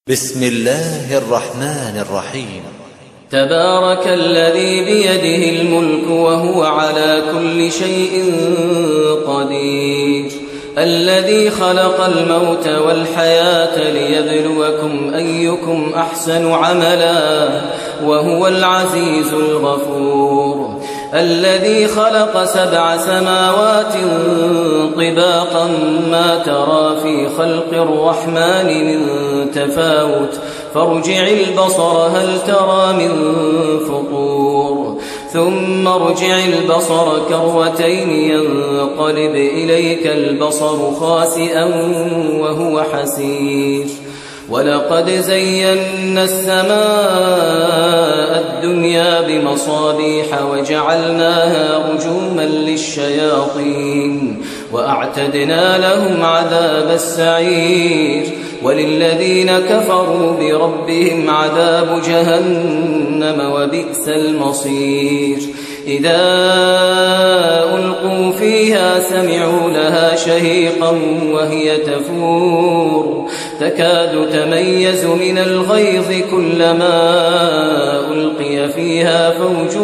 بسم الله الرحمن الرحيم. تبارك الذي بيده الملك وهو على كل شيء قدير، الذي خلق الموت والحياة ليبلوكم أيكم أحسن عملا وهو العزيز الغفور، الذي خلق 7 سماوات طباقا ما ترى في خلق الرحمن من تفاوت فارجع البصر هل ترى من فطور، ثم ارجع البصر كرتين ينقلب إليك البصر خاسئا وهو حسير، ولقد زينا السماء الدنيا بمصابيح وجعلناها رجوما للشياطين وأعتدنا لهم عذاب السعير، وللذين كفروا بربهم عذاب جهنم وبئس المصير. إذا ألقوا فيها سمعوا لها شهيقا وهي تفور تكاد تميز من الغيظ كلما ألقي فيها فوج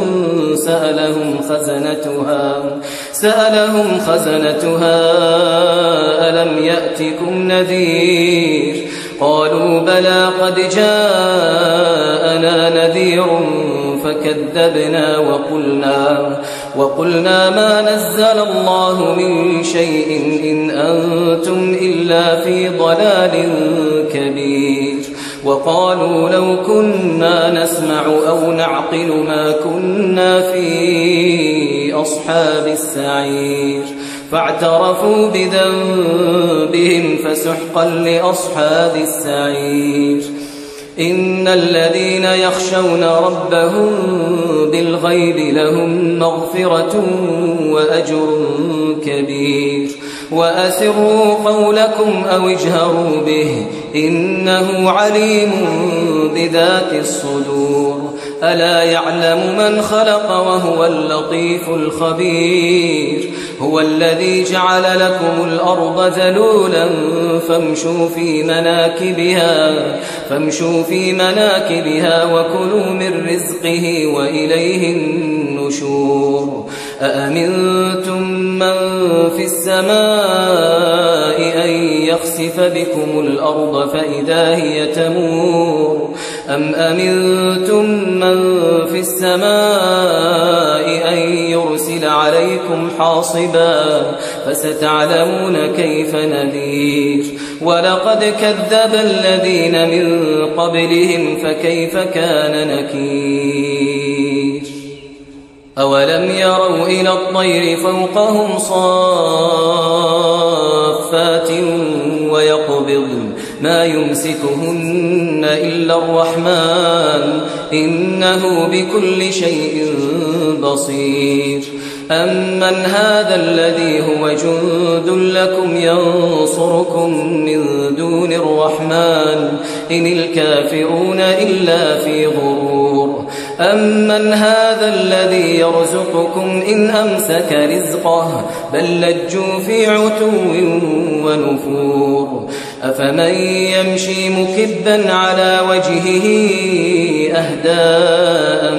سألهم خزنتها ألم يأتكم نذير؟ قالوا بلى قد جاءنا نذير فكذبنا وقلنا ما نزل الله من شيء إن أنتم إلا في ضلال كبير، وقالوا لو كنا نسمع أو نعقل ما كنا في أصحاب السعير، فاعترفوا بذنبهم فسحقا لأصحاب السعير. إن الذين يخشون ربهم بالغيب لهم مغفرة وأجر كبير، وأسروا قولكم أو اجهروا به إنه عليم بذات الصدور، ألا يعلم من خلق وهو اللطيف الخبير. هو الذي جعل لكم الأرض ذلولا فامشوا في مناكبها وكلوا من رزقه وإليه النشور. أأمنتم من في السماء أن يخسف بكم الأرض فإذا هي تمور، أم أمنتم من في السماء أن يرسل عليكم حاصبا فستعلمون كيف نذير. ولقد كذب الذين من قبلهم فكيف كان نكير. أولم يروا إلى الطير فوقهم صافات ويقبضن ما يمسكهن إلا الرحمن إنه بكل شيء بصير. أمن هذا الذي هو جند لكم ينصركم من دون الرحمن إن الكافرون إلا في غرور. أمن هذا الذي يرزقكم إن أمسك رزقه بل لجوا في عتو ونفور. أفمن يمشي مكبا على وجهه أهدى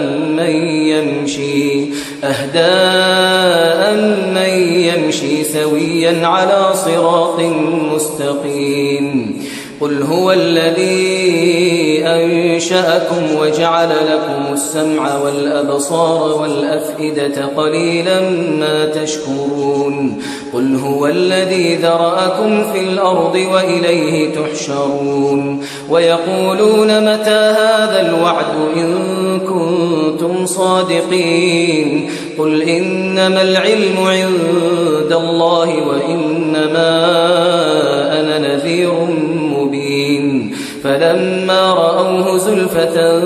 من يمشي سويا على صراط مستقيم. قل هو الذي أنشأكم وجعل لكم السمع والأبصار والأفئدة قليلا ما تشكرون. قل هو الذي ذرأكم في الأرض وإليه تحشرون. ويقولون متى هذا الوعد إن كنتم صادقين. قل إنما العلم عند الله وإنما أنا نذير مبين. فلما رأوه زلفة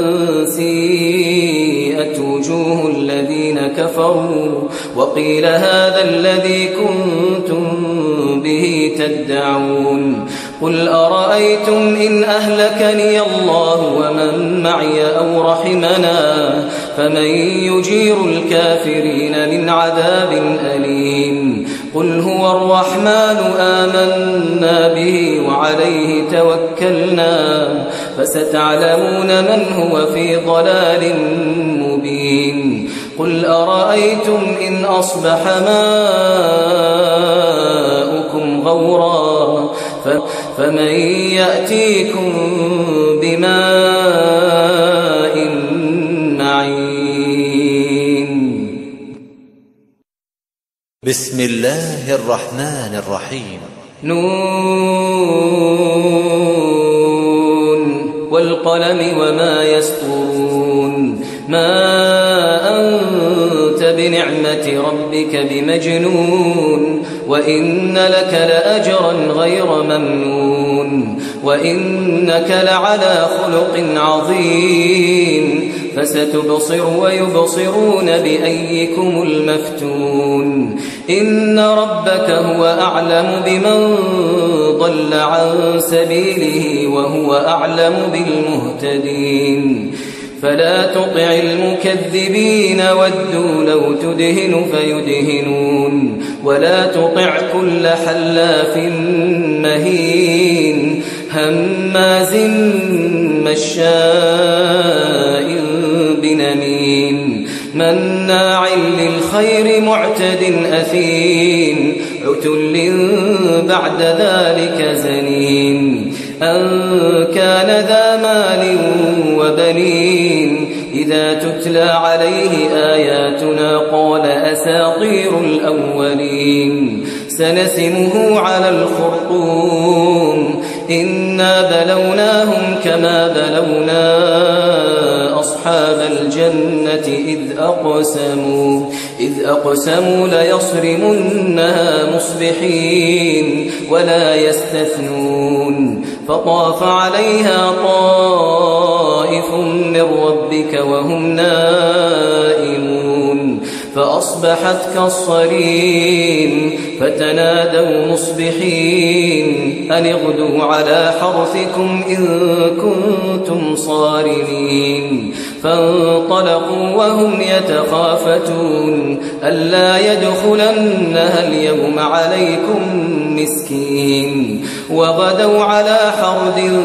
سيئت وجوه الذين كفروا وقيل هذا الذي كنتم به تدعون. قل أرأيتم إن أهلكني الله ومن معي أو رحمنا فمن يجير الكافرين من عذاب أليم قل هو الرحمن آمنا به وعليه توكلنا فستعلمون من هو في ضلال مبين قل أرأيتم إن أصبح ماؤكم غورا فمن يأتيكم بماء معين. بسم الله الرحمن الرحيم. نون والقلم وما يسطرون ما أنت بنعمة ربك بمجنون وإن لك لأجرا غير ممنون وإنك لعلى خلق عظيم فستبصر ويبصرون بأيكم المفتون إن ربك هو أعلم بمن ضل عن سبيله وهو أعلم بالمهتدين فلا تطع المكذبين ودوا لو تدهن فيدهنون ولا تطع كل حلاف مهين هماز مشاء بنميم مناع للخير معتد أثيم عتل بعد ذلك زنيم أن كان ذا مال وبنين إذا تتلى عليه آياتنا قال أساطير الأولين سنسمه على الخرطوم إنا بلوناهم كما بلونا أصحاب الجنة إذ أقسموا ليصرمنها مصبحين ولا يستثنون فطاف عليها طائف من ربك وهم نائمون فأصبحت كالصريم فتنادوا مصبحين أن اغدوا على حرثكم إن كنتم صارمين فانطلقوا وهم يتخافتون ألا يدخلنها اليوم عليكم مسكين وغدوا على حرد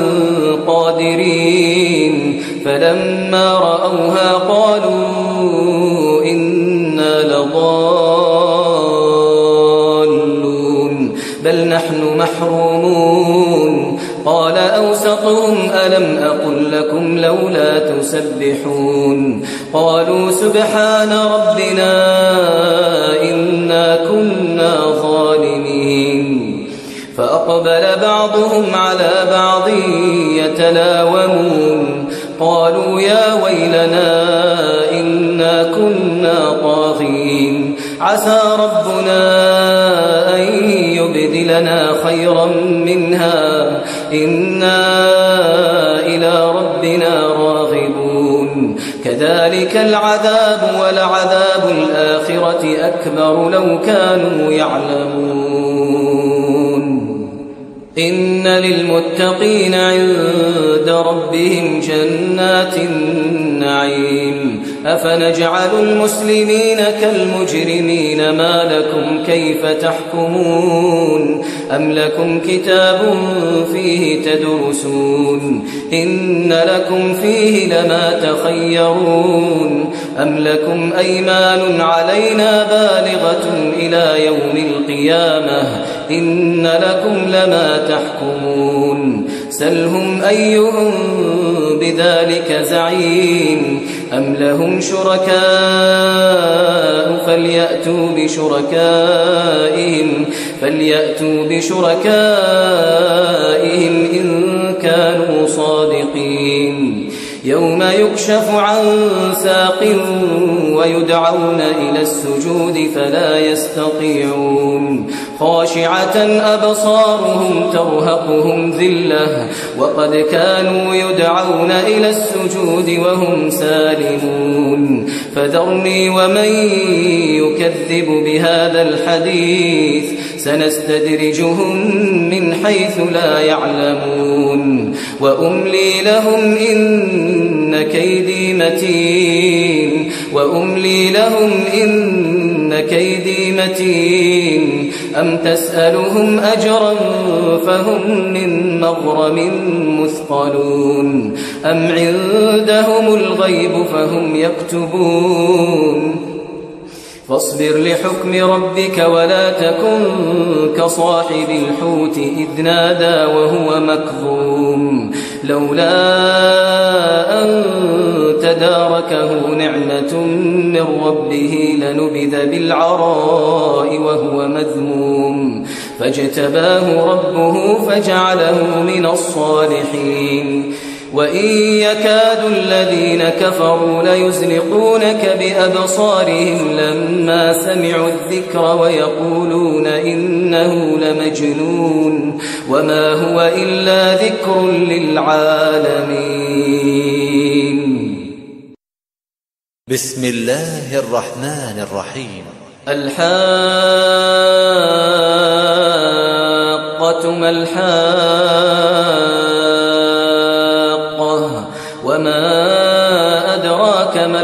قادرين فلما رأوها قالوا إنا لضالون بل نحن محرومون قال أوسطهم ألم أقل لكم لولا تسبحون قالوا سبحان ربنا إنا كنا ظالمين فأقبل بعضهم على بعض يتلاومون قالوا يا ويلنا إنا كنا طاغين عسى ربنا أن يبدلنا خيرا منها إنا إلى ربنا راغبون كذلك العذاب ولعذاب الآخرة أكبر لو كانوا يعلمون إن للمتقين عند ربهم جنات النعيم أفنجعل المسلمين كالمجرمين ما لكم كيف تحكمون أم لكم كتاب فيه تدرسون إن لكم فيه لما تخيرون أم لكم أيمان علينا بالغة إلى يوم القيامة إن لكم لما تحكمون سلهم أيهم بذلك زعيم أم لهم شركاء فليأتوا بشركائهم إن كانوا صادقين يوم يكشف عن ساق ويدعون إلى السجود فلا يستطيعون خاشعة أبصارهم ترهقهم ذلة وقد كانوا يدعون إلى السجود وهم سالمون فذرني ومن يكذب بهذا الحديث سنستدرجهم من حيث لا يعلمون وأملي لهم إن كيدي متين وأملي لهم إن كيدي متين أم تسألهم أجرا فهم من مغرم مثقلون أم عندهم الغيب فهم يكتبون فاصبر لحكم ربك ولا تكن كصاحب الحوت إذ نادى وهو مكظوم لولا أن تداركه نعمة من ربه لنبذ بالعراء وهو مذموم فاجتباه ربه فجعله من الصالحين وإن يكاد الذين كفروا ليزلقونك بأبصارهم لما سمعوا الذكر ويقولون إنه لمجنون وما هو إلا ذكر للعالمين. بسم الله الرحمن الرحيم. الحاقة ما الحاقة وما أدراك ما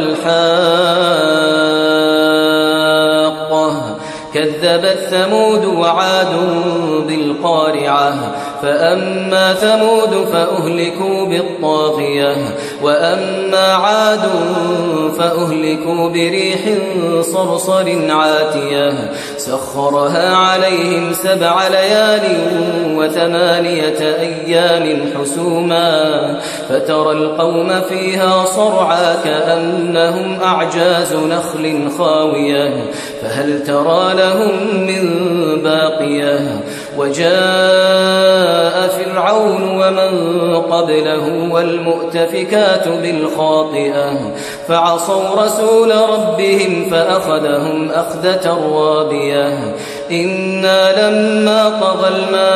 الحاقة كذبت ثمود وعاد بالقارعة فأما ثمود فأهلكوا بالطاغية وأما عاد فأهلكوا بريح صرصر عاتية سخرها عليهم 7 ليال و8 أيام حسوما فترى القوم فيها صرعى كأنهم أعجاز نخل خاوية فهل ترى لهم من باقية وجاء فرعون ومن قبله والمؤتفكات بالخاطئة فعصوا رسول ربهم فأخذهم أخذة رابية إنا لما طغى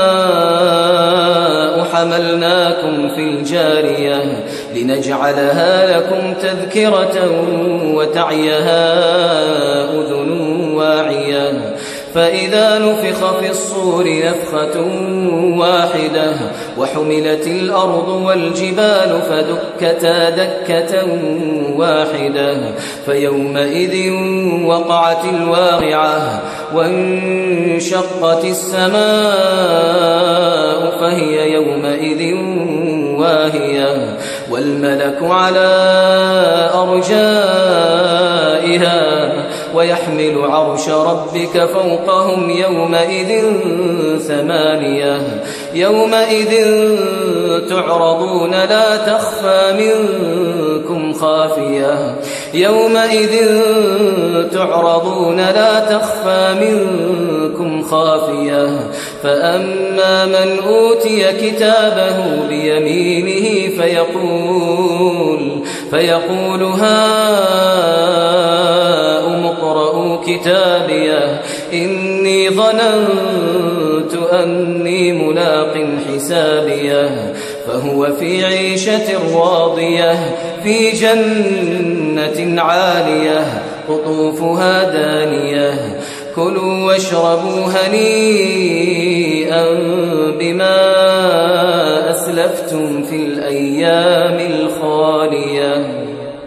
الماء حملناكم في الجارية لنجعلها لكم تذكرة وتعيها أذن واعية فإذا نفخ في الصور نفخة واحدة وحملت الأرض والجبال فدكتا دكة واحدة فيومئذ وقعت الواقعة وانشقت السماء فهي يومئذ واهية والملك على أرجائها ويحمل عرش ربك فوقهم يومئذ 8 يومئذ تعرضون لا تخفى منكم خافية يومئذ تعرضون لا تخفى منكم خافية فأما من أوتي كتابه بيمينه فيقول هاؤم اقرءوا كتابيه إني ظننت أني ملاق حسابيه فهو في عيشة راضية في جنة عالية قطوفها دانية كلوا واشربوا هنيئا بما أسلفتم في الأيام الخالية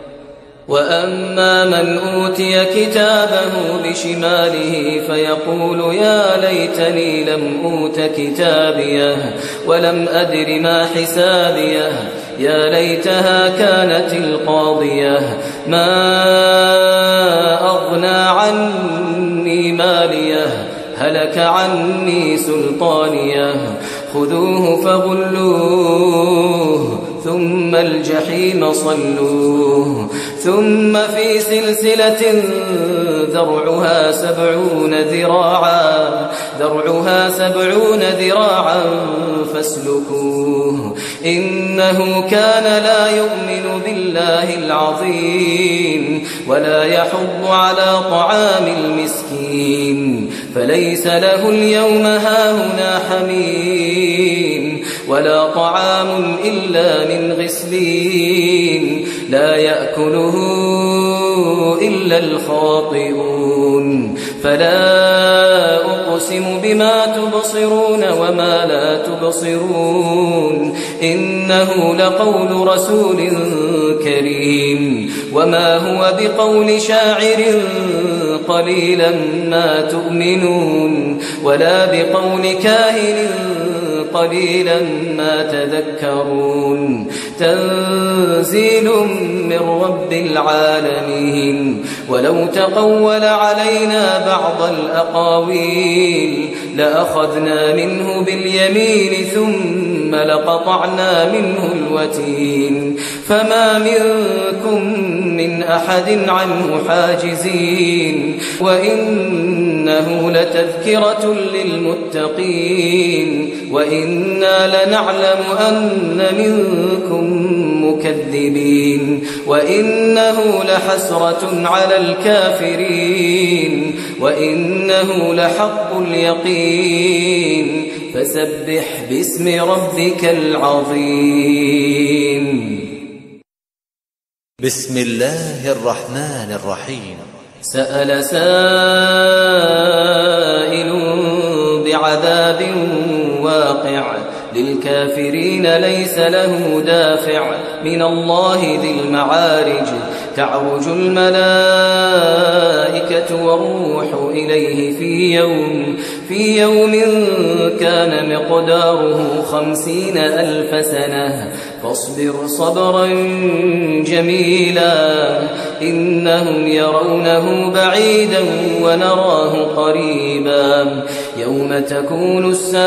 وأما من أوتي كتابه بشماله فيقول يا ليتني لم أوت كتابيه ولم أدر ما حسابيه يا ليتها كانت القاضية ما أغنى عني ماليه هلك عني سلطانيه خذوه فغلوه ثم الجحيم صلوه ثم في سلسلة ذرعها 70 ذراعا فاسلكوه إنه كان لا يؤمن بالله العظيم ولا يحض على طعام المسكين فليس له اليوم هاهنا حميم ولا طعام إلا من غسلين لا يأكله إلا الخاطئون فلا أقسم بما تبصرون وما لا تبصرون إنه لقول رسول كريم وما هو بقول شاعر قليلا ما تؤمنون ولا بقول كاهن قليلا ما تذكرون تنزيل من رب العالمين ولو تقول علينا بعض الأقاويل لأخذنا منه باليمين ثم لقطعنا منه الوتين فما منكم من أحد عنه حاجزين وإنه لتذكرة للمتقين وإنا لنعلم أن منكم مكذبين وإنه لحسرة على الكافرين وإنه لحق اليقين فسبح باسم ربك العظيم. بسم الله الرحمن الرحيم. سأل سائل بعذاب واقع للكافرين ليس له دافع من الله ذي المعارج تعرج الملائكة والروح إليه في يوم كان مقداره 50,000 سنة فاصبر صبرا جميلا إنهم يرونه بعيدا ونراه قريبا يوم تكون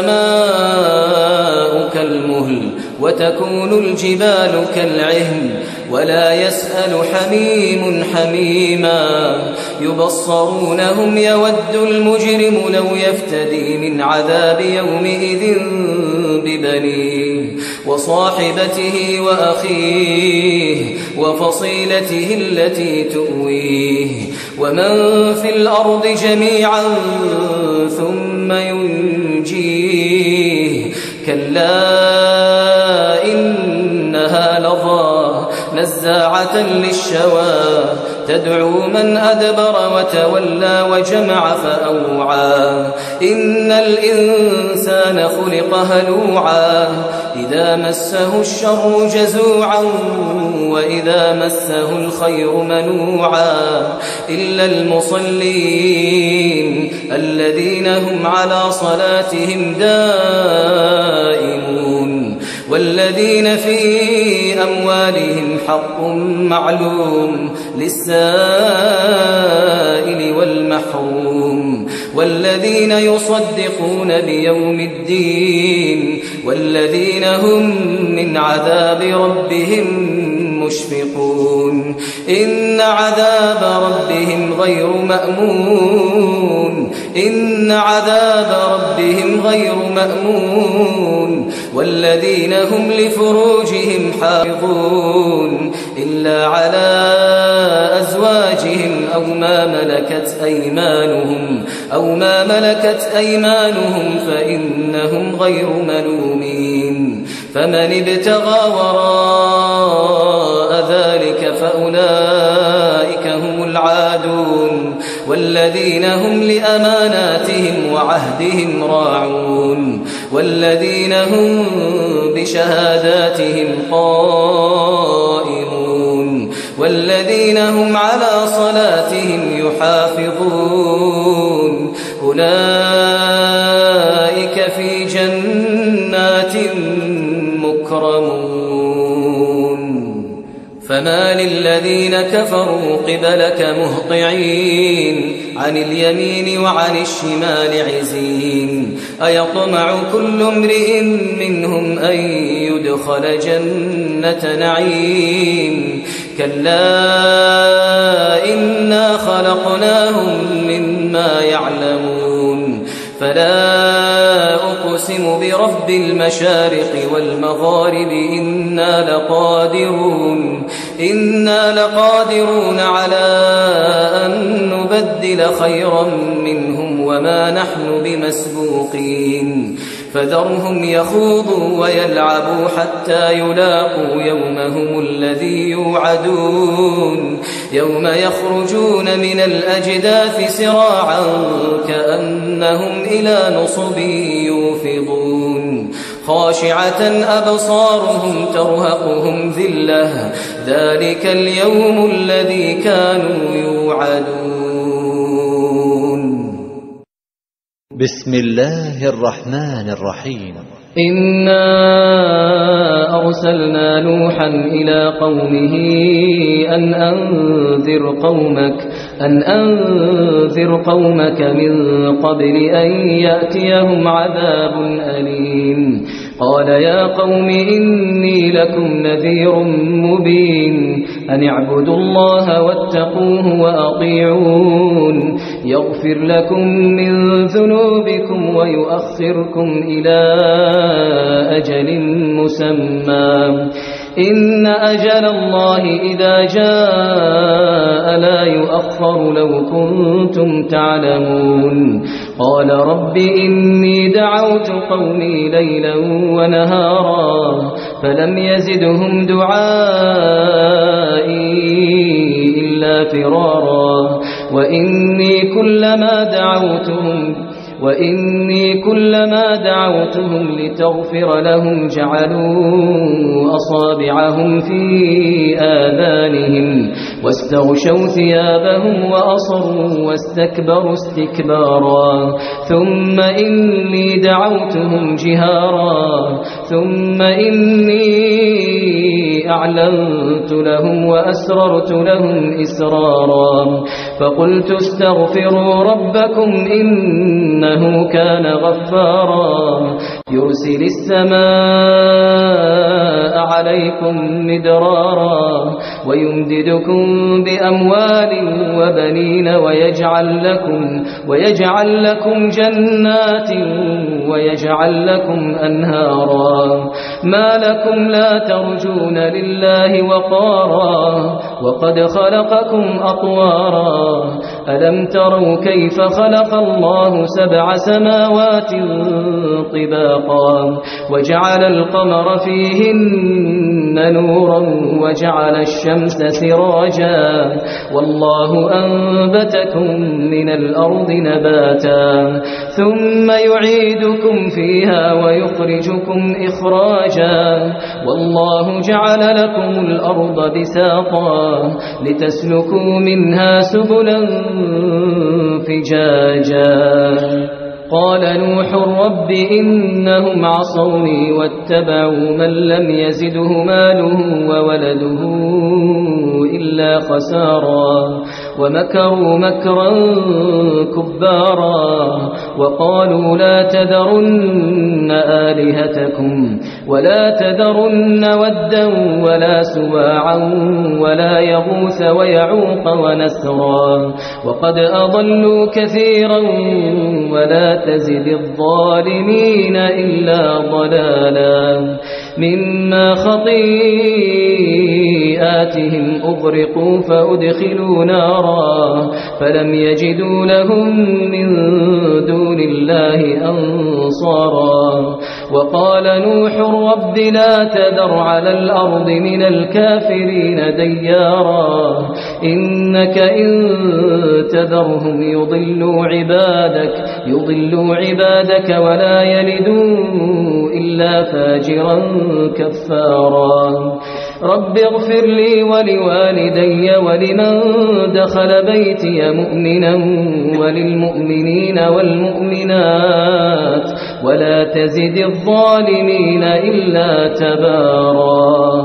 السماء كالمهل وتكون الجبال كالعهن ولا يسأل حميم حميما يبصرونهم يود المجرم لو يفتدي من عذاب يومئذ ببنيه وصاحبته وأخيه وفصيلته التي تؤويه ومن في الأرض جميعا ثم ينجيه كلا إنها لظى نزاعة للشوى تدعو من أدبر وتولى وجمع فأوعى إن الإنسان خلق هلوعا إذا مسه الشر جزوعا وإذا مسه الخير منوعا إلا المصلين الذين هم على صلاتهم دائمون والذين في أموالهم حق معلوم للسائل والمحروم والذين يصدقون بيوم الدين والذين هم من عذاب ربهم مشفقون إن عذاب ربهم غير مأمون إن عذاب ربهم غير مأمون والذين هم لفروجهم حافظون إلا على أزواجهم أو ما ملكت أيمانهم فإنهم غير ملومين فمن ابتغى وراء ذلك فأولئك هم العادون والذين هم لأماناتهم وعهدهم راعون والذين هم بشهاداتهم قائمون والذين هم على صلاتهم يحافظون أولئك في جنات مكرمون فما للذين كفروا قبلك مهطعين عن اليمين وعن الشمال عزين أيطمع كل امرئ منهم أن يدخل جنة نعيم كلا إنا خلقناهم مما يعلمون فلا أقسم برب المشارق والمغارب إنا لقادرون على أن نبدل خيرا منهم وما نحن بمسبوقين فذرهم يخوضوا ويلعبوا حتى يلاقوا يومهم الذي يوعدون يوم يخرجون من الأجداث سراعا كأنهم إلى نصب يوفضون خاشعة أبصارهم ترهقهم ذلة ذلك اليوم الذي كانوا يوعدون. بسم الله الرحمن الرحيم. إنا أرسلنا نوحا إلى قومه أن أنذر قومك من قبل أن يأتيهم عذاب أليم. قال يا قوم إني لكم نذير مبين أن اعبدوا الله واتقوه وأطيعون يغفر لكم من ذنوبكم ويؤخركم إلى أجل مسمى إن أجل الله إذا جاء لا يؤخر لو كنتم تعلمون. قال رب إني دعوت قومي ليلا ونهارا فلم يزدهم دعائي إلا فرارا وإني كلما دعوتهم لتغفر لهم جعلوا أصابعهم في آذانهم واستغشوا ثيابهم وأصروا واستكبروا استكبارا ثم إني دعوتهم جهارا ثم إني أعلنت لهم وأسررت لهم إسرارا فقلت استغفروا ربكم إنه كان غفارا يرسل السماء عليكم مدرارا ويمددكم بأموال وبنين ويجعل لكم جنات ويجعل لكم أنهارا ما لكم لا ترجون لله وقارا وقد خلقكم أطوارا ألم تروا كيف خلق الله 7 سماوات طباقا وجعل القمر فيهن نورا وجعل الشمس سراجا والله أنبتكم من الأرض نباتا ثم يعيدكم فيها ويخرجكم إخراجا والله جعل لكم الأرض بساطا لتسلكوا منها سبلا فجاجا. قال نوح رب إنهم عصوني واتبعوا من لم يزده ماله وولده إلا خسارا ومكروا مكرا كبارا وقالوا لا تذرن آلهتكم ولا تذرن ودا ولا سواعا ولا يغوث ويعوق ونسرا وقد أضلوا كثيرا ولا تزد الظالمين إلا ضلالا. مما خطيئاتهم أغرقوا فأدخلوا نارا فلم يجدوا لهم من دون الله أنصارا. وقال نوح رب لا تذر على الأرض من الكافرين ديارا إنك إن تذرهم يضلوا عبادك ولا يلدوا إلا فاجرا كفارا. رب اغفر لي ولوالدي ولمن دخل بيتي مؤمنا وللمؤمنين والمؤمنات ولا تزد الظالمين إلا تبارا.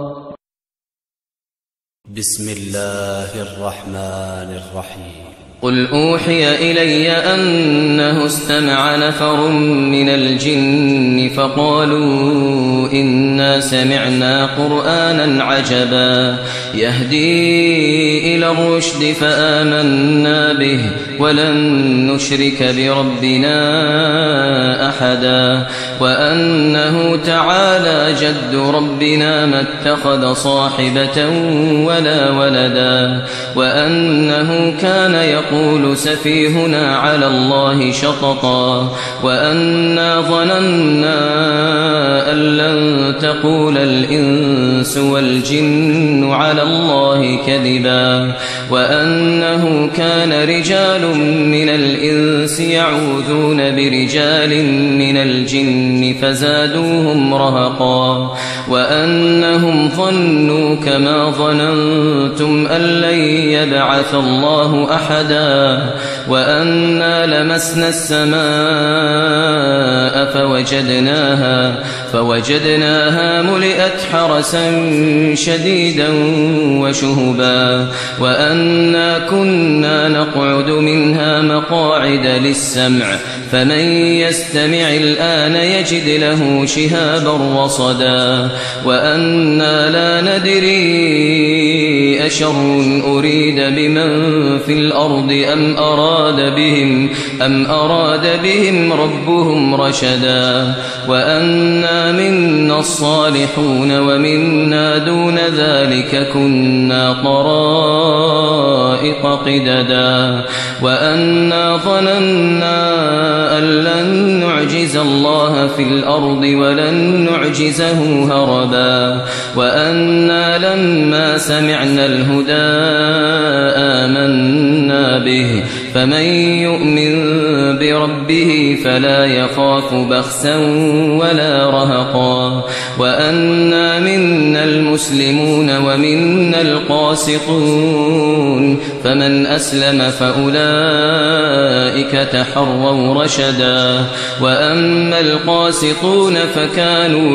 بسم الله الرحمن الرحيم. قل أوحي إلي أنه استمع نفر من الجن فقالوا إنا سمعنا قرآنا عجبا يهدي إلى الرشد فآمنا به ولن نشرك بربنا أحدا وأنه تعالى جد ربنا ما اتخذ صاحبة ولا ولدا وأنه كان يقول سفيهنا على الله شططا وأنا ظننا أن لن تقول الإنس والجن على الله كذبا وأنه كان رجال من الإنس يعوذون برجال من الجن فزادوهم رهقا وأنهم ظنوا كما ظننتم أن لن يبعث الله أحدا وأنا لمسنا السماء فوجدناها ملئت حرسا شديدا وشهبا وأنا كنا نقعد منها مقاعد للسمع فمن يستمع الآن يجد له شهابا رصدا وأنا لا ندري أشر أريد بمن في الأرض أم أراد بهم ربهم رشدا وأنا منا الصالحون ومنا دون ذلك كنا طرائق قددا وأنا ظننا أن لن نعجز الله في الأرض ولن نعجزه هربا وأنا لما سمعنا الهدى آمنا به فمن يؤمن بربه فلا يخاف بخسا ولا رهقا وأنا منا المسلمون ومنا القاسطون فمن أسلم فأولئك تحروا رشدا وأما القاسطون فكانوا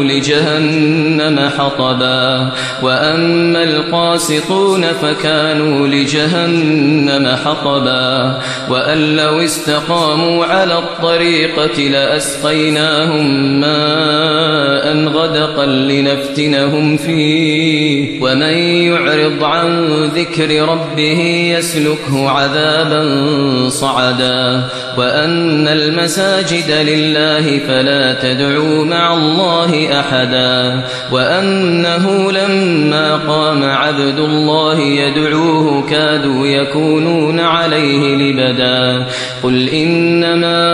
لجهنم حطبا وأن لو استقاموا على الطريقة لأسقيناهم ماء غدقا لنفتنهم فيه ومن يعرض عن ذكر ربه يسلكه عذابا صعدا وأن المساجد لله فلا تدعوا مع الله أحدا وأنه لما قام عبد الله يدعوه كادوا يكونون عليه لبدا قل إنما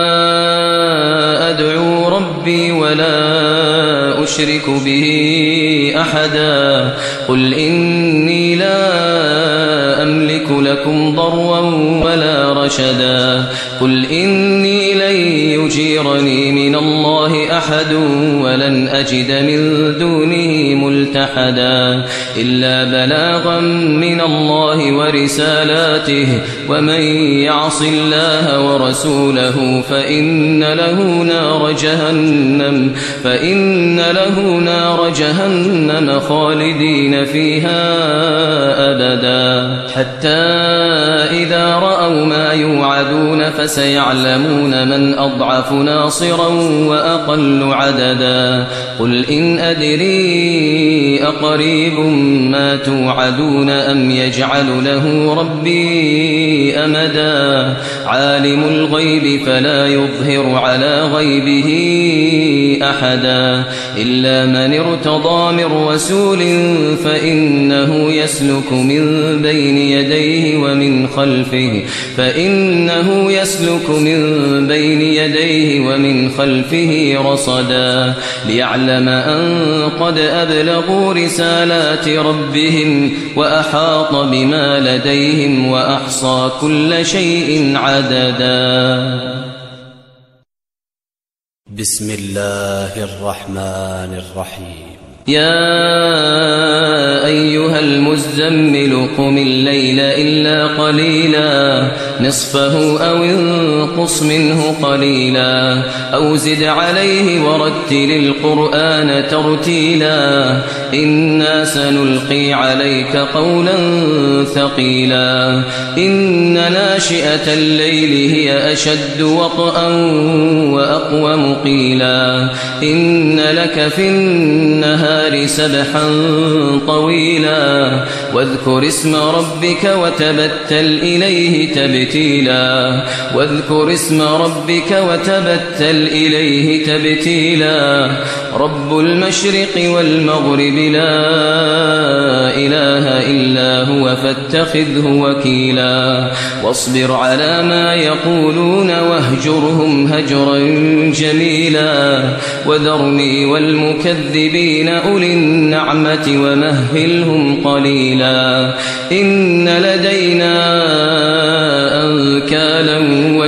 أدعو ربي ولا أشرك به أحدا قل إني لا أملك لكم ضرا ولا رشدا قل إني لن يجيرني من الله أحد ولن أجد من دونه ملتحدا إلا بلاغا من الله ورسالاته ومن يعص الله ورسوله فإن له نار جهنم خالدين فيها أبدا حتى إذا رأوا ما يوعدون فسيعلمون من أضعف ناصرا وأقل عددا قل إن أدري أقريب ما توعدون أم يجعل له ربي أمدا عالم الغيب فلا يظهر على غيبه أحدا إلا من ارتضى من رسول فإنه يسلك من بين يديه ومن خلفه رصدا ليعلم أن قد أبلغوا رسالات ربهم وأحاط بما لديهم وأحصى كل شيء عددا بسم الله الرحمن الرحيم يا أيها المزمل قم الليل إلا قليلا نصفه أو انقص منه قليلا أو زد عليه ورتل القرآن ترتيلا إنا سنلقي عليك قولا ثقيلا إن ناشئة الليل هي أشد وطئا وأقوم قيلا إن لك في النهار سبحا طويلا واذكر اسم ربك وتبتل إليه تبتيلا رب المشرق والمغرب لا إله إلا هو فاتخذه وكيلا واصبر على ما يقولون واهجرهم هجرا جميلا وذرني والمكذبين أولي النعمة ومهلهم قليلا إن لدينا أنكالا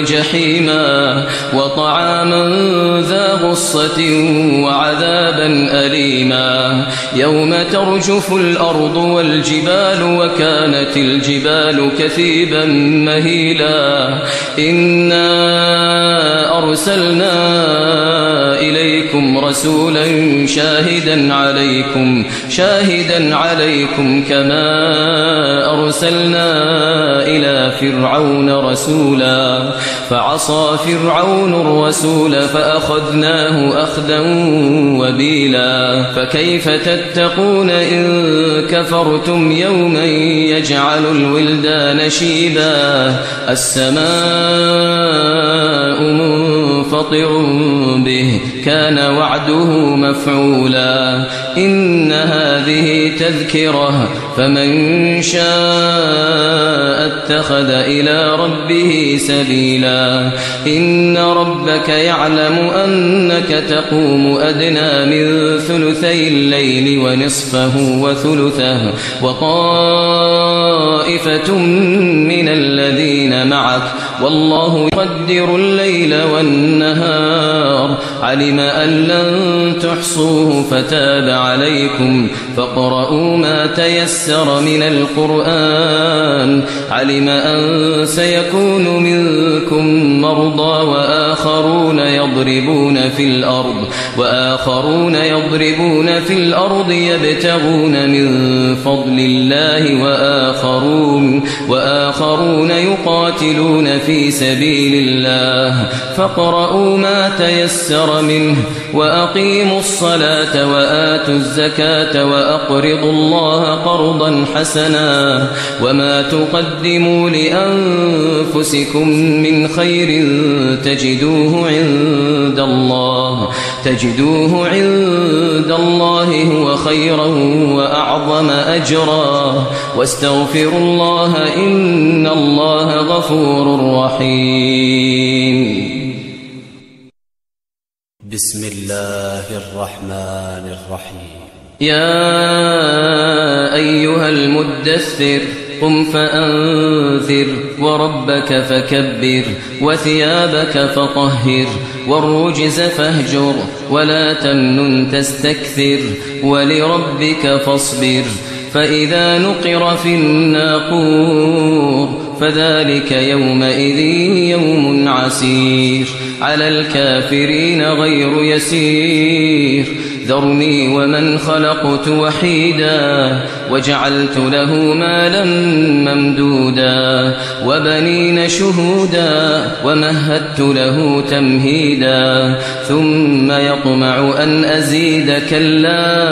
جحيما وطعاما ذا غصة وعذابا أليما يوم ترجف الأرض والجبال وكانت الجبال كثيبا مهيلا إنا أرسلنا إليكم رسولا شاهدا عليكم كما أرسلنا إلى فرعون رسولا فعصى فرعون الرسول فأخذناه أخذا وبيلا فكيف تتقون إن كفرتم يوما يجعل الولدان شيبا السماء منفطر به كان وعده مفعولا إن هذه تذكرة فمن شاء اتخذ إلى ربه سبيلا إن ربك يعلم أنك تقوم أدنى من ثلثي الليل ونصفه وثلثه وطائفة من الذين معك والله يقدر الليل والنهار علم أن لن تحصوه فتاب عليكم فاقرؤوا ما تيسر من القرآن علم أن سيكون منكم مرضى وآخرون يضربون في الأرض يبتغون من فضل الله وآخرون يقاتلون في سبيل الله فاقرؤوا ما تيسر منه وأقيموا الصلاة وآتوا الزكاة وأقرضوا الله قرضا حسنا وما تقدموا لأنفسكم من خير تجدوه عند الله هو خيرا وأعظم أجرا واستغفروا الله إن الله غفور رحيم بسم الله الرحمن الرحيم يا أيها المدثر قم فأنذر وربك فكبر وثيابك فطهر والرجز فاهجر ولا تمنن تستكثر ولربك فاصبر فإذا نقر في الناقور فذلك يومئذ يوم عسير على الكافرين غير يسير ذرني ومن خلقت وحيدا وجعلت له مالا ممدودا وبنين شهودا ومهدت له تمهيدا ثم يطمع أن أزيد كلا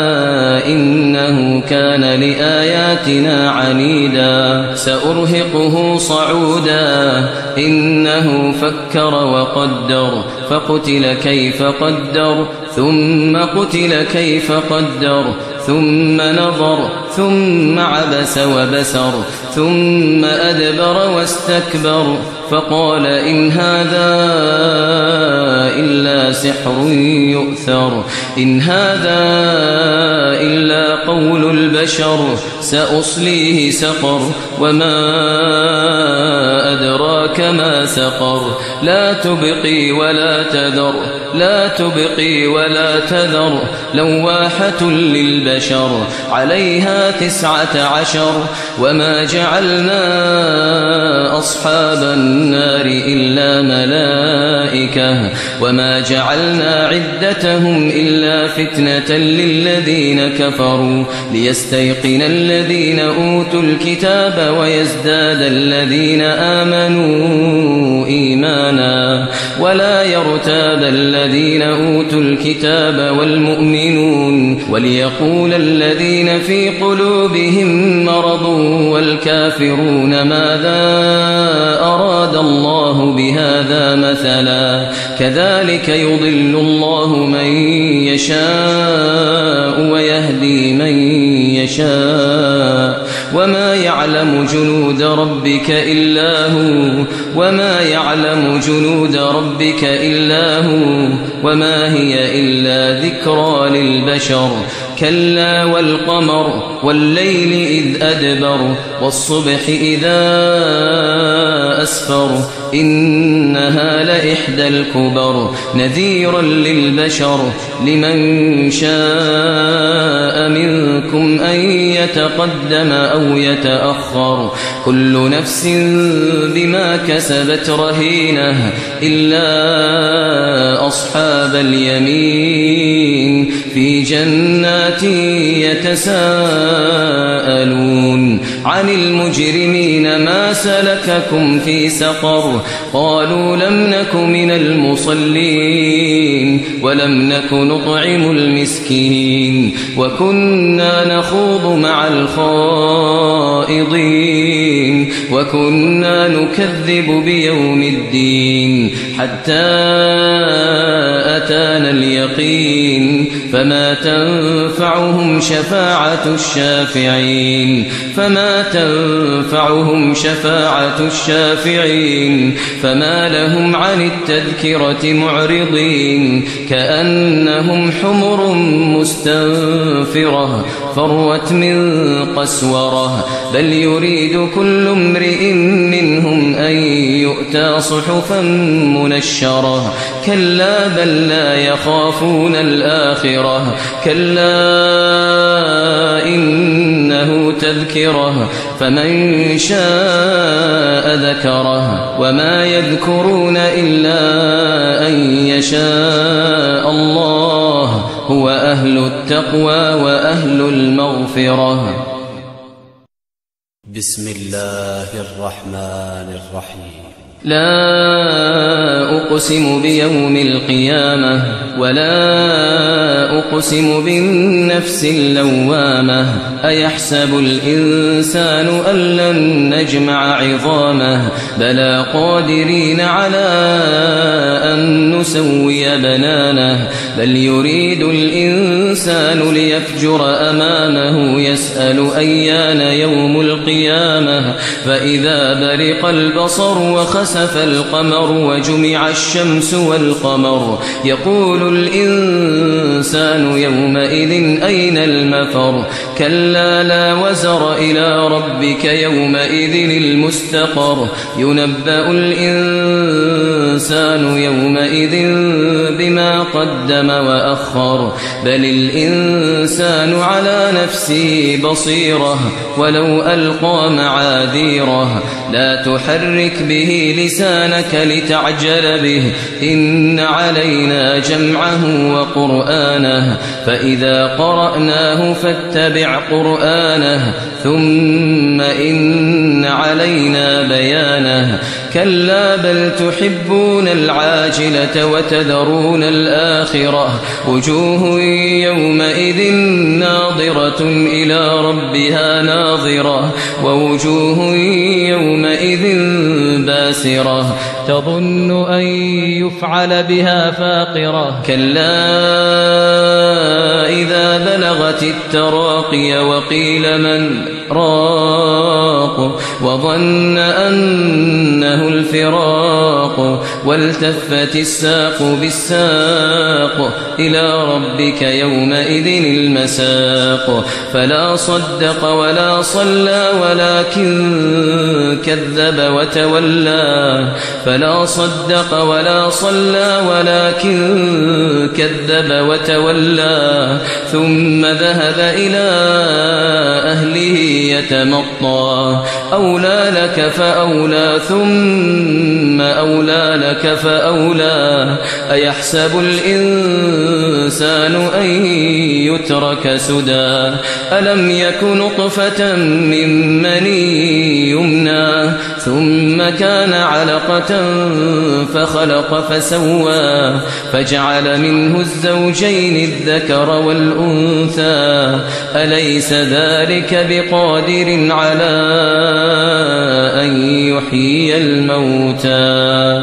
إنه كان لآياتنا عنيدا سأرهقه صعودا إنه فكر وقدر فقتل كيف قدر ثم قتل كيف قدر ثم نظر ثم عبس وبسر ثم أدبر واستكبر فقال إن هذا إلا سحر يؤثر إن هذا إلا قول البشر سأصليه سقر وما أدراك ما سقر لا تبقي ولا تذر لواحة للبشر عليها 19 وما جعلنا أصحاب النار إلا ملائكة وما جعلنا عدتهم إلا فتنة للذين كفروا ليستيقن الذين أوتوا الكتاب ويزداد الذين آمنوا إيمانا ولا يرتاب الذين أوتوا الكتاب والمؤمنون وليقول الذين في قلوبهم مرض والكافرون ماذا أراد الله بهذا مثلا كذلك يضل الله من يشاء ويهدي من يشاء وما يعلم جنود ربك إلا هو وما هي إلا ذكرى للبشر كلا والقمر والليل إذ أدبر والصبح إذا أسفر إنها لإحدى الكبر نذيرا للبشر لمن شاء منكم أن يتقدم أو يتأخر كل نفس بما كسبت رهينة إلا أصحاب اليمين في جنات يتساءلون عن المجرمين ما سلككم في سقر قالوا لم نك من المصلين ولم نك نطعم المسكين وكنا نخوض مع الخائضين وكنا نكذب بيوم الدين حتى أتانا اليقين فما تنفعهم شفاعة الشافعين فما لهم عن التذكرة معرضين كأنهم حمر مستنفرة فروت من قسورة بل يريد كل امرئ منهم أن يؤتى صحفا منشرة كلا بل لا يخافون الآخرة كلا إنه تذكرة فمن شاء ذكره وما يذكرون إلا أن يشاء الله هو أهل التقوى وأهل المغفرة. بسم الله الرحمن الرحيم. لا أقسم بيوم القيامة ولا أقسم بالنفس اللوامة أيحسب الإنسان أن لن نجمع عظامه بلى قادرين على أن نسوي بنانه بل يريد الإنسان ليفجر أمامه يسأل أيان يوم القيامة فإذا برق البصر وخسف القمر وجمع الشمس والقمر يقول الإنسان يومئذ أين المفر كلا لا وزر إلى ربك يومئذ المستقر ينبأ الإنسان يومئذ بما قدم وأخر بل الإنسان على نفسه بصيرة ولو ألقى معاذيره لا تحرك به لسانك لتعجل به إن علينا جمعه وقرآنه فإذا قرأناه فاتبع قرآنه ثم إن علينا بيانه كلا بل تحبون العاجلة وتذرون الآخرة وجوه يومئذ ناظرة إلى ربها ناظرة ووجوه يومئذ باسرة تظن أن يفعل بها فاقرة كلا إذا بلغت التراقي وقيل من راق وظن أنه الفراق والتفت الساق بالساق إلى ربك يومئذ المساق فلا صدق ولا صلى ولكن كذب وتولى فلا صدق ولا صلى ولكن كذب وتولى ثم ذهب إلى أهله يتمطى أولى لك فأولى ثم أولى لك فأولى أيحسب الإنسان أن يترك سدى ألم يك نطفة من مني يمنى ثم كان علقة فخلق فسوى فجعل منه الزوجين الذكر والأنثى أليس ذلك بقادر على أن يحيي الموتى.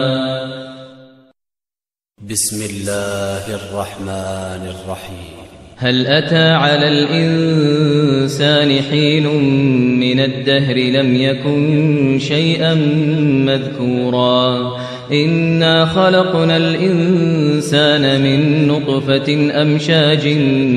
بسم الله الرحمن الرحيم. هل أتى على الإنسان حين من الدهر لم يكن شيئا مذكورا إنا خلقنا الإنسان من نطفة أمشاج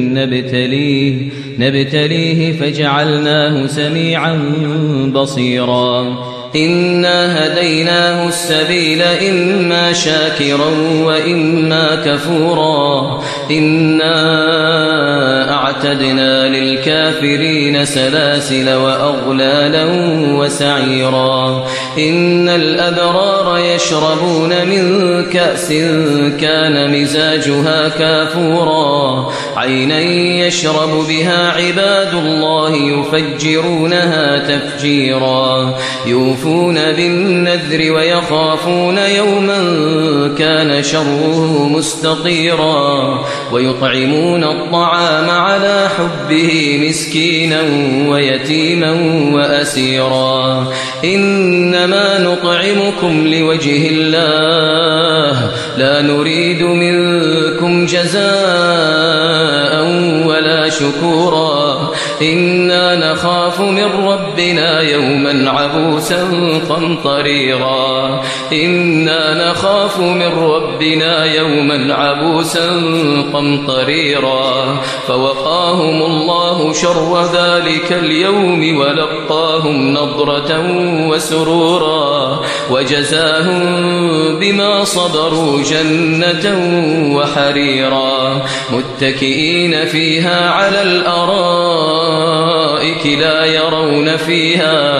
نبتليه فجعلناه سميعا بصيرا إنا هديناه السبيل إما شاكرا وإما كفورا إنا أعتدنا للكافرين سلاسل وأغلالا وسعيرا إن الأبرار يشربون من كأس كان مزاجها كافورا عينا يشرب بها عباد الله يفجرونها تفجيرا يوفون بالنذر ويخافون يوما كان شره مستطيرا ويطعمون الطعام على حبه مسكينا ويتيما وأسيرا إنما نطعمكم لوجه الله لا نريد منكم جزاء ولا شكورا إنا نخاف من ربنا يوما عبوسا قمطريرا إنا نخاف من ربنا يوما عبوسا قمطريرا فوقاهم الله شر ذلك اليوم ولقاهم نضرة وسرورا وجزاهم بما صبروا جنة وحريرا متكئين فيها على الأرائك لا يرون فيها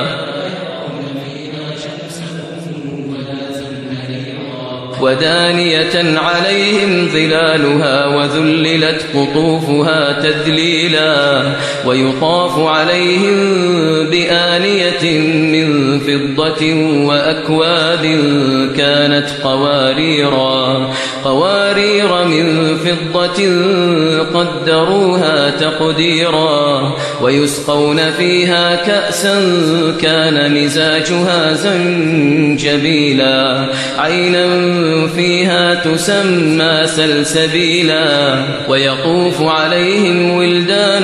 ودانية عليهم ظلالها وذللت قطوفها تذليلا ويطاف عليهم بآنية من فضة وأكواب كانت قوارير من فضة قدروها تقديرا ويسقون فيها كأسا كان مزاجها زنجبيلا عينا فيها تسمى سلسبيلا ويطوف عليهم ولدان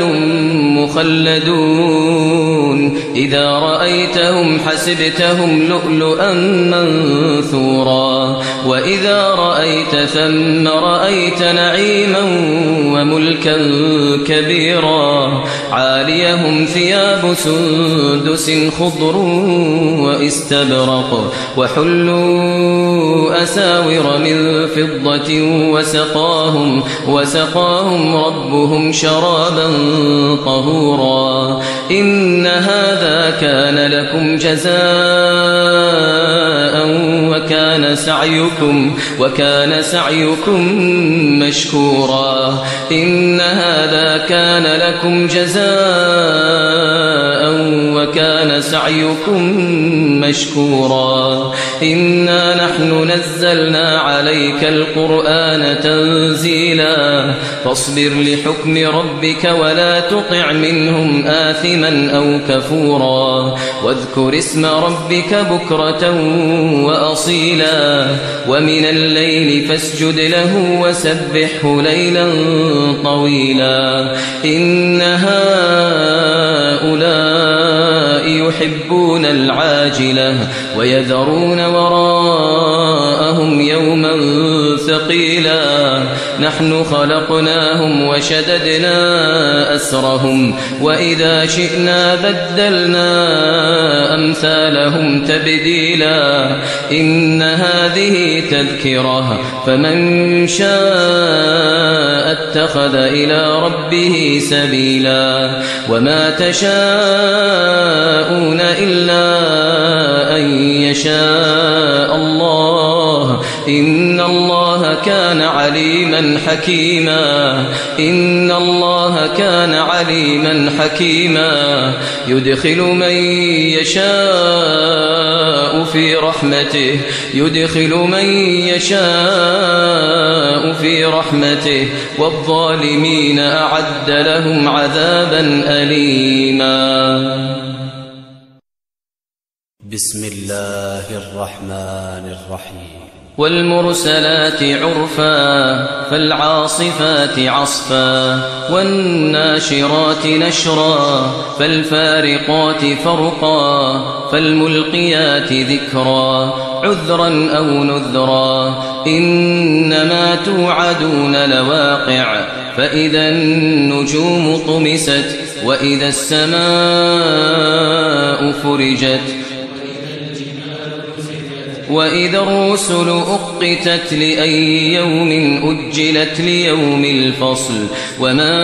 مخلدون إذا رأيتهم حسبتهم لؤلؤا منثورا وإذا رأيت ثم رأيت نعيما وملكا كبيرا عاليهم ثياب سندس خضر واستبرق وحلوا أساور من فضة وسقاهم ربهم شرابا طهورا إن هذا كان لكم جزاء وكان سعيكم مشكورا إن هذا كان لكم جزاء وكان سعيكم مشكورا إنا نحن نزلنا عليك القرآن تنزيلا فاصبر لحكم ربك ولا تطع منهم آثما أو كفورا واذكر اسم ربك بكرة وأصيلا ومن الليل فاسجد له وسبحه ليلا طويلا إن هؤلاء يحبون العاجلة ويذرون وراءهم يوما ثقيلا نحن خلقناهم وشددنا أسرهم وإذا شئنا بدلنا أمثالهم تبديلا إن هذه تذكرة فمن شاء اتخذ إلى ربه سبيلا وما تشاءون إلا أن يشاء الله إن الله كان عليما حكيما يدخل من يشاء في رحمته والظالمين أعد لهم عذابا أليما بسم الله الرحمن الرحيم والمرسلات عرفا فالعاصفات عصفا والناشرات نشرا فالفارقات فرقا فالملقيات ذكرا عذرا أو نذرا إنما توعدون لواقع فإذا النجوم طمست وإذا السماء فرجت وإذا الرسل أقتت لأي يوم أجلت ليوم الفصل وما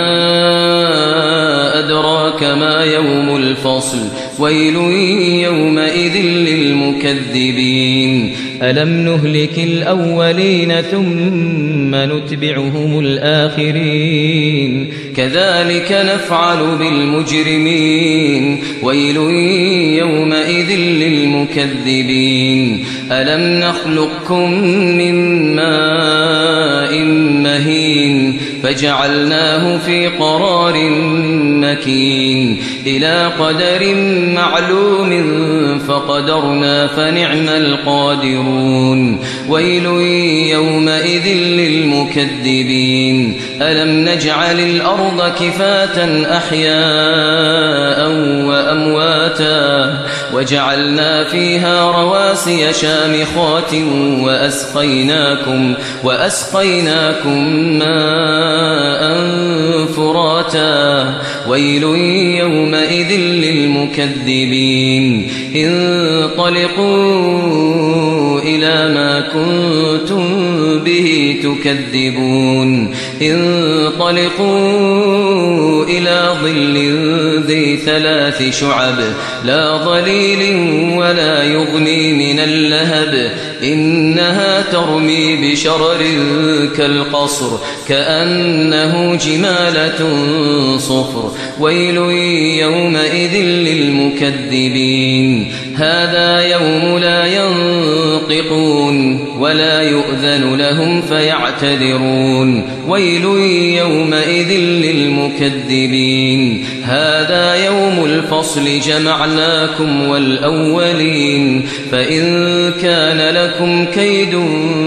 أدراك ما يوم الفصل ويل يومئذ للمكذبين ألم نهلك الأولين ثم نتبعهم الآخرين كذلك نفعل بالمجرمين ويل يومئذ للمكذبين ألم نخلقكم من ماء مهين فجعلناه في قرار مكين إلى قدر معلوم فقدرنا فنعم القادرون ويل يومئذ للمكذبين ألم نجعل الأرض كفاة أحياء وأمواتا وجعلنا فيها رواسي شامخات وأسقيناكم ماء فراتا ويل يومئذ للمكذبين انطلقوا إلى ما كنتم به تكذبون انطلقوا إلى ظل ذي 3 شعب لا ظليل ولا يغني من اللهب إنها ترمي بشرر كالقصر كأنه جمالة صفر ويل يومئذ للمكذبين هذا يوم لا ينطقون ولا يؤذن لهم فيعتذرون ويل يومئذ للمكذبين هذا يوم الفصل جمعناكم والأولين فإن كان لكم كيد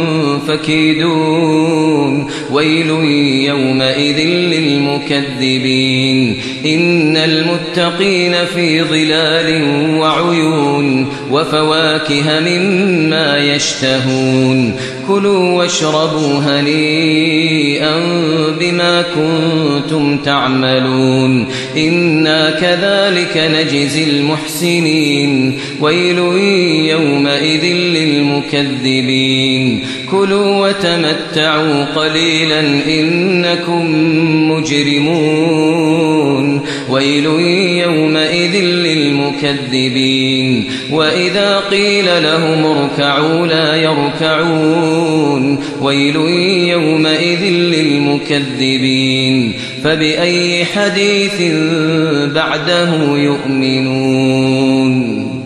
فكيدون ويل يومئذ للمكذبين إن المتقين في ظلال وعيون وفواكه مما يشتهون كلوا واشربوا هنيئا بما كنتم تعملون إنا كذلك نجزي المحسنين ويل يومئذ للمكذبين كلوا وتمتعوا قليلا إنكم مجرمون ويل يومئذ للمكذبين وإذا قيل لهم اركعوا لا يركعون ويل يومئذ للمكذبين فبأي حديث بعده يؤمنون